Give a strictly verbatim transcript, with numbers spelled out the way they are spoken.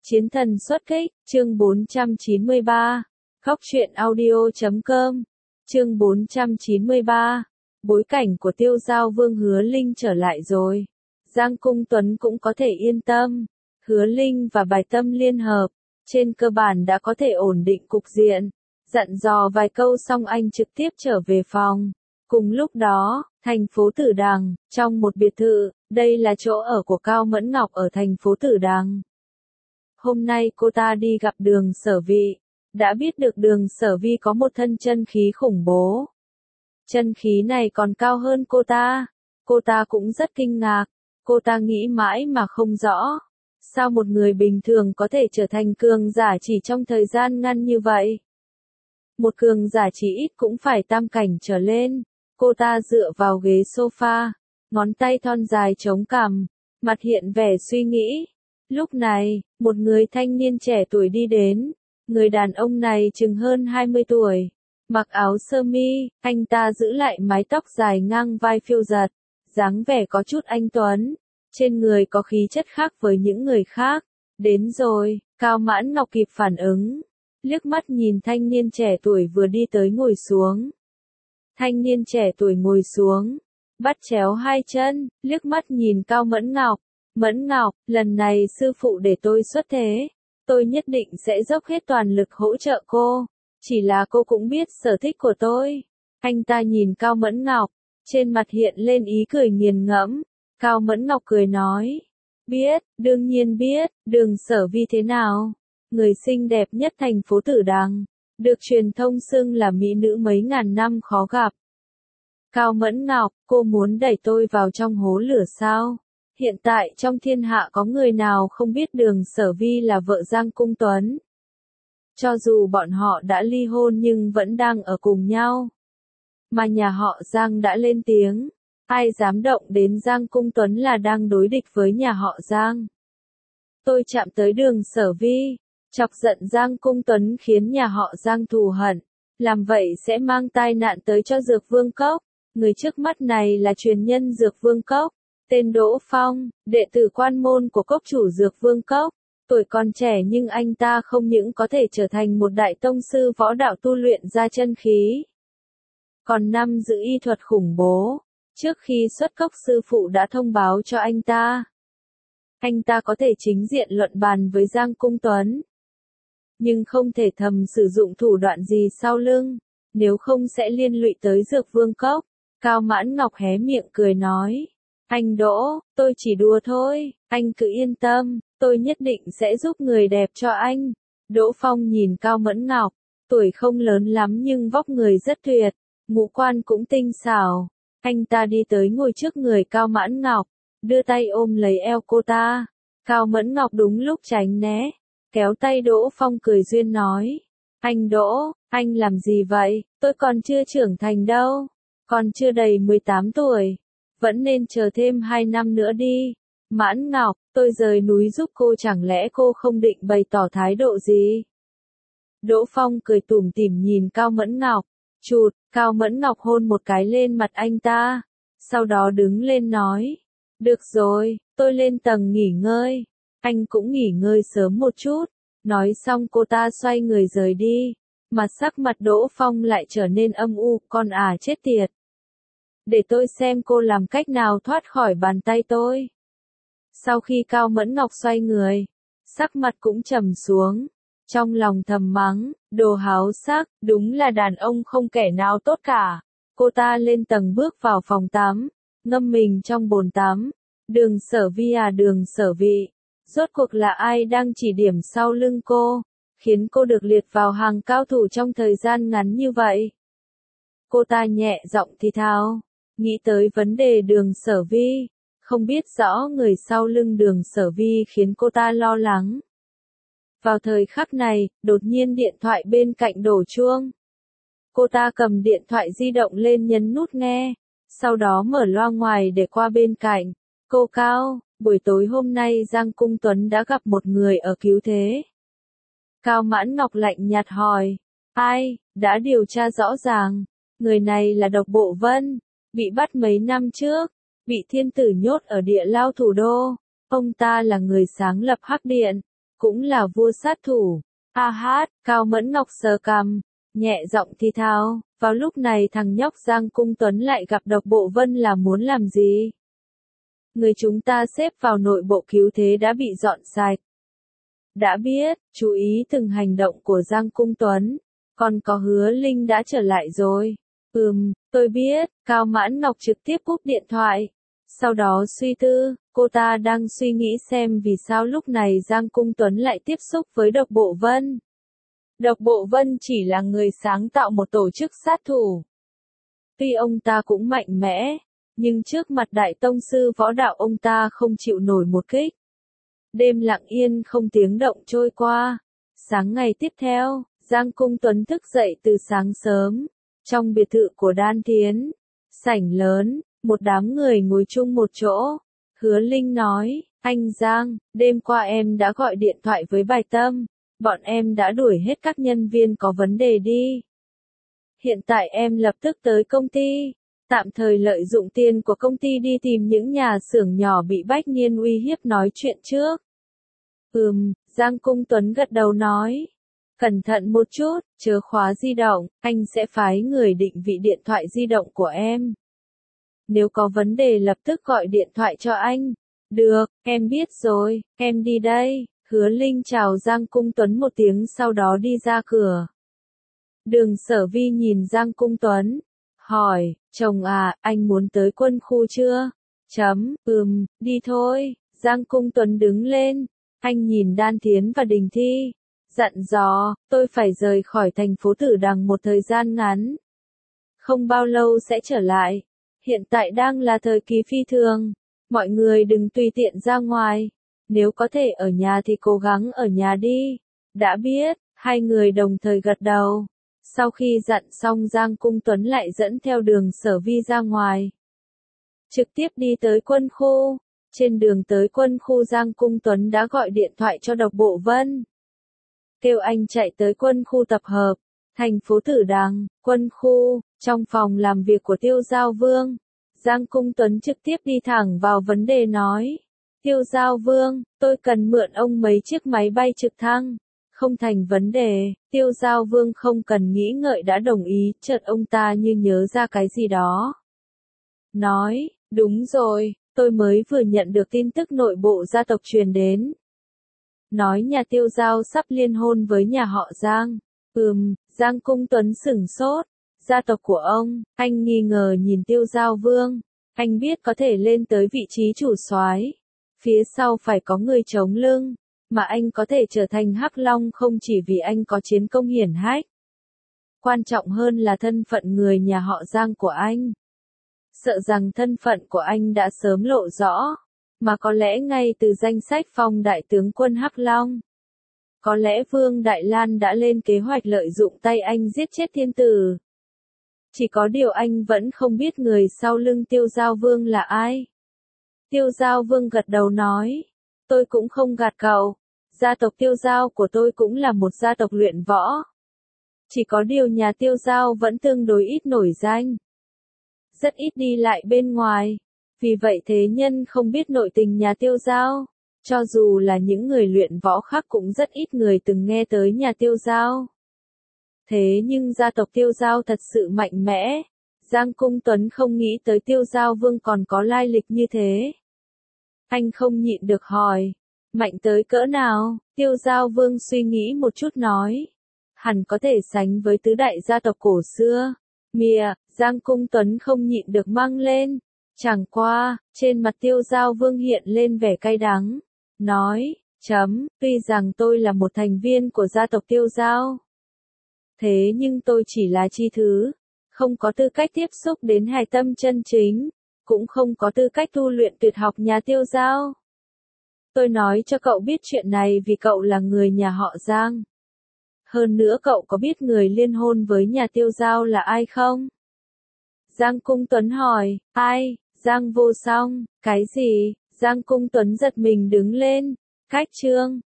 Chiến thần xuất kích, chương bốn trăm chín mươi ba. Khóc truyện audio chấm com. Chương bốn trăm chín mươi ba. Bối cảnh của Tiêu Giao Vương Hứa Linh trở lại rồi. Giang Cung Tuấn cũng có thể yên tâm. Hứa Linh và Bài Tâm liên hợp, trên cơ bản đã có thể ổn định cục diện. Dặn dò vài câu xong anh trực tiếp trở về phòng. Cùng lúc đó, thành phố Tử Đằng, trong một biệt thự, đây là chỗ ở của Cao Mẫn Ngọc ở thành phố Tử Đằng. Hôm nay cô ta đi gặp Đường Sở Vi, đã biết được Đường Sở Vi có một thân chân khí khủng bố. Chân khí này còn cao hơn cô ta. Cô ta cũng rất kinh ngạc, cô ta nghĩ mãi mà không rõ. Sao một người bình thường có thể trở thành cường giả chỉ trong thời gian ngắn như vậy? Một cường giả chỉ ít cũng phải tam cảnh trở lên. Cô ta dựa vào ghế sofa, ngón tay thon dài chống cằm, mặt hiện vẻ suy nghĩ. Lúc này, một người thanh niên trẻ tuổi đi đến. Người đàn ông này chừng hơn hai mươi tuổi, mặc áo sơ mi, anh ta giữ lại mái tóc dài ngang vai phiêu giật, dáng vẻ có chút anh tuấn, trên người có khí chất khác với những người khác. Đến rồi, Cao Mãn Ngọc kịp phản ứng, liếc mắt nhìn thanh niên trẻ tuổi vừa đi tới ngồi xuống. Thanh niên trẻ tuổi ngồi xuống, bắt chéo hai chân, liếc mắt nhìn Cao Mẫn Ngọc. Mẫn Ngọc, lần này sư phụ để tôi xuất thế. Tôi nhất định sẽ dốc hết toàn lực hỗ trợ cô. Chỉ là cô cũng biết sở thích của tôi. Anh ta nhìn Cao Mẫn Ngọc, trên mặt hiện lên ý cười nghiền ngẫm. Cao Mẫn Ngọc cười nói. Biết, đương nhiên biết, Đường Sở Vi thế nào? Người xinh đẹp nhất thành phố Tử Đằng, được truyền thông xưng là mỹ nữ mấy ngàn năm khó gặp. Cao Mẫn Ngọc, cô muốn đẩy tôi vào trong hố lửa sao? Hiện tại trong thiên hạ có người nào không biết Đường Sở Vi là vợ Giang Cung Tuấn? Cho dù bọn họ đã ly hôn nhưng vẫn đang ở cùng nhau. Mà nhà họ Giang đã lên tiếng, ai dám động đến Giang Cung Tuấn là đang đối địch với nhà họ Giang. Tôi chạm tới Đường Sở Vi, chọc giận Giang Cung Tuấn khiến nhà họ Giang thù hận, làm vậy sẽ mang tai nạn tới cho Dược Vương Cốc. Người trước mắt này là truyền nhân Dược Vương Cốc, tên Đỗ Phong, đệ tử quan môn của cốc chủ Dược Vương Cốc. Tuổi còn trẻ nhưng anh ta không những có thể trở thành một đại tông sư võ đạo tu luyện ra chân khí, còn năm giữ y thuật khủng bố. Trước khi xuất cốc sư phụ đã thông báo cho anh ta, anh ta có thể chính diện luận bàn với Giang Cung Tuấn, nhưng không thể thầm sử dụng thủ đoạn gì sau lưng, nếu không sẽ liên lụy tới Dược Vương Cốc. Cao Mãn Ngọc hé miệng cười nói. Anh Đỗ, tôi chỉ đùa thôi, anh cứ yên tâm, tôi nhất định sẽ giúp người đẹp cho anh. Đỗ Phong nhìn Cao Mẫn Ngọc, tuổi không lớn lắm nhưng vóc người rất tuyệt, ngũ quan cũng tinh xảo. Anh ta đi tới ngồi trước người Cao Mãn Ngọc, đưa tay ôm lấy eo cô ta. Cao Mẫn Ngọc đúng lúc tránh né, kéo tay Đỗ Phong cười duyên nói. Anh Đỗ, anh làm gì vậy, tôi còn chưa trưởng thành đâu, còn chưa đầy mười tám tuổi. Vẫn nên chờ thêm hai năm nữa đi. Mãn Ngọc, tôi rời núi giúp cô, chẳng lẽ cô không định bày tỏ thái độ gì? Đỗ Phong cười tủm tỉm nhìn Cao Mẫn Ngọc. Chụt, Cao Mẫn Ngọc hôn một cái lên mặt anh ta. Sau đó đứng lên nói. Được rồi, tôi lên tầng nghỉ ngơi. Anh cũng nghỉ ngơi sớm một chút. Nói xong cô ta xoay người rời đi. Mà sắc mặt Đỗ Phong lại trở nên âm u. Con à chết tiệt. Để tôi xem cô làm cách nào thoát khỏi bàn tay tôi. Sau khi Cao Mẫn Ngọc xoay người, sắc mặt cũng trầm xuống, trong lòng thầm mắng, đồ háo sắc, đúng là đàn ông không kẻ nào tốt cả. Cô ta lên tầng bước vào phòng tắm, ngâm mình trong bồn tắm. Đường Sở Vi à, Đường Sở Vi, rốt cuộc là ai đang chỉ điểm sau lưng cô, khiến cô được liệt vào hàng cao thủ trong thời gian ngắn như vậy? Cô ta nhẹ giọng thì thào. Nghĩ tới vấn đề Đường Sở Vi, không biết rõ người sau lưng Đường Sở Vi khiến cô ta lo lắng. Vào thời khắc này, đột nhiên điện thoại bên cạnh đổ chuông. Cô ta cầm điện thoại di động lên nhấn nút nghe, sau đó mở loa ngoài để qua bên cạnh. Cô Cao, buổi tối hôm nay Giang Cung Tuấn đã gặp một người ở cứu thế. Cao Mãn Ngọc lạnh nhạt hỏi. Ai, đã điều tra rõ ràng. Người này là Độc Bộ Vân. Bị bắt mấy năm trước, bị thiên tử nhốt ở địa lao thủ đô. Ông ta là người sáng lập Hắc Điện, cũng là vua sát thủ. A hát, Cao Mẫn Ngọc sờ cằm, nhẹ giọng thì thào, vào lúc này thằng nhóc Giang Cung Tuấn lại gặp Độc Bộ Vân là muốn làm gì? Người chúng ta xếp vào nội bộ cứu thế đã bị dọn sạch. Đã biết, chú ý từng hành động của Giang Cung Tuấn, còn có Hứa Linh đã trở lại rồi. Ừm, tôi biết, Cao Mãn Ngọc trực tiếp cúp điện thoại. Sau đó suy tư, cô ta đang suy nghĩ xem vì sao lúc này Giang Cung Tuấn lại tiếp xúc với Độc Bộ Vân. Độc Bộ Vân chỉ là người sáng tạo một tổ chức sát thủ. Tuy ông ta cũng mạnh mẽ, nhưng trước mặt đại tông sư võ đạo ông ta không chịu nổi một kích. Đêm lặng yên không tiếng động trôi qua. Sáng ngày tiếp theo, Giang Cung Tuấn thức dậy từ sáng sớm. Trong biệt thự của Đan Thiến, sảnh lớn, một đám người ngồi chung một chỗ. Hứa Linh nói, anh Giang, đêm qua em đã gọi điện thoại với Bài Tâm. Bọn em đã đuổi hết các nhân viên có vấn đề đi. Hiện tại em lập tức tới công ty, tạm thời lợi dụng tiền của công ty đi tìm những nhà xưởng nhỏ bị Bách Niên uy hiếp nói chuyện trước. Ừm, Giang Cung Tuấn gật đầu nói. Cẩn thận một chút, chớ khóa di động, anh sẽ phái người định vị điện thoại di động của em. Nếu có vấn đề lập tức gọi điện thoại cho anh. Được, em biết rồi, em đi đây. Hứa Linh chào Giang Cung Tuấn một tiếng sau đó đi ra cửa. Đường Sở Vi nhìn Giang Cung Tuấn, hỏi, chồng à, anh muốn tới quân khu chưa? Chấm, ừm, đi thôi. Giang Cung Tuấn đứng lên, anh nhìn Đan Thiến và Đình Thi, dặn dò, tôi phải rời khỏi thành phố Tử Đằng một thời gian ngắn. Không bao lâu sẽ trở lại, hiện tại đang là thời kỳ phi thường, mọi người đừng tùy tiện ra ngoài. Nếu có thể ở nhà thì cố gắng ở nhà đi. Đã biết, hai người đồng thời gật đầu. Sau khi dặn xong Giang Cung Tuấn lại dẫn theo Đường Sở Vi ra ngoài. Trực tiếp đi tới quân khu. Trên đường tới quân khu Giang Cung Tuấn đã gọi điện thoại cho Độc Bộ Vân. Kêu anh chạy tới quân khu tập hợp. Thành phố Tử Đằng, quân khu, trong phòng làm việc của Tiêu Giao Vương. Giang Cung Tuấn trực tiếp đi thẳng vào vấn đề nói. Tiêu Giao Vương, tôi cần mượn ông mấy chiếc máy bay trực thăng. Không thành vấn đề, Tiêu Giao Vương không cần nghĩ ngợi đã đồng ý, chợt ông ta như nhớ ra cái gì đó. Nói, đúng rồi, tôi mới vừa nhận được tin tức nội bộ gia tộc truyền đến. Nói nhà Tiêu Giao sắp liên hôn với nhà họ Giang. Ừm, Giang Cung Tuấn sửng sốt. Gia tộc của ông, anh nghi ngờ nhìn Tiêu Giao Vương. Anh biết có thể lên tới vị trí chủ soái. Phía sau phải có người chống lưng, mà anh có thể trở thành Hắc Long không chỉ vì anh có chiến công hiển hách. Quan trọng hơn là thân phận người nhà họ Giang của anh. Sợ rằng thân phận của anh đã sớm lộ rõ, mà có lẽ ngay từ danh sách phong đại tướng quân Hắc Long. Có lẽ Vương Đại Lan đã lên kế hoạch lợi dụng tay anh giết chết thiên tử. Chỉ có điều anh vẫn không biết người sau lưng Tiêu Giao Vương là ai. Tiêu Giao Vương gật đầu nói, tôi cũng không gạt cậu, gia tộc Tiêu Giao của tôi cũng là một gia tộc luyện võ. Chỉ có điều nhà Tiêu Giao vẫn tương đối ít nổi danh. Rất ít đi lại bên ngoài, vì vậy thế nhân không biết nội tình nhà Tiêu Giao. Cho dù là những người luyện võ khác cũng rất ít người từng nghe tới nhà Tiêu Giao. Thế nhưng gia tộc Tiêu Giao thật sự mạnh mẽ. Giang Cung Tuấn không nghĩ tới Tiêu Giao Vương còn có lai lịch như thế. Anh không nhịn được hỏi, mạnh tới cỡ nào? Tiêu Giao Vương suy nghĩ một chút nói, hẳn có thể sánh với tứ đại gia tộc cổ xưa. Mìa, Giang Cung Tuấn không nhịn được mang lên. Chẳng qua, trên mặt Tiêu Giao Vương hiện lên vẻ cay đắng. Nói, chấm, tuy rằng tôi là một thành viên của gia tộc Tiêu Giao. Thế nhưng tôi chỉ là chi thứ. Không có tư cách tiếp xúc đến hài tâm chân chính, cũng không có tư cách tu luyện tuyệt học nhà Tiêu Giao. Tôi nói cho cậu biết chuyện này vì cậu là người nhà họ Giang. Hơn nữa cậu có biết người liên hôn với nhà Tiêu Giao là ai không? Giang Cung Tuấn hỏi, ai? Giang Vô Song, cái gì? Giang Cung Tuấn giật mình đứng lên, cách chương,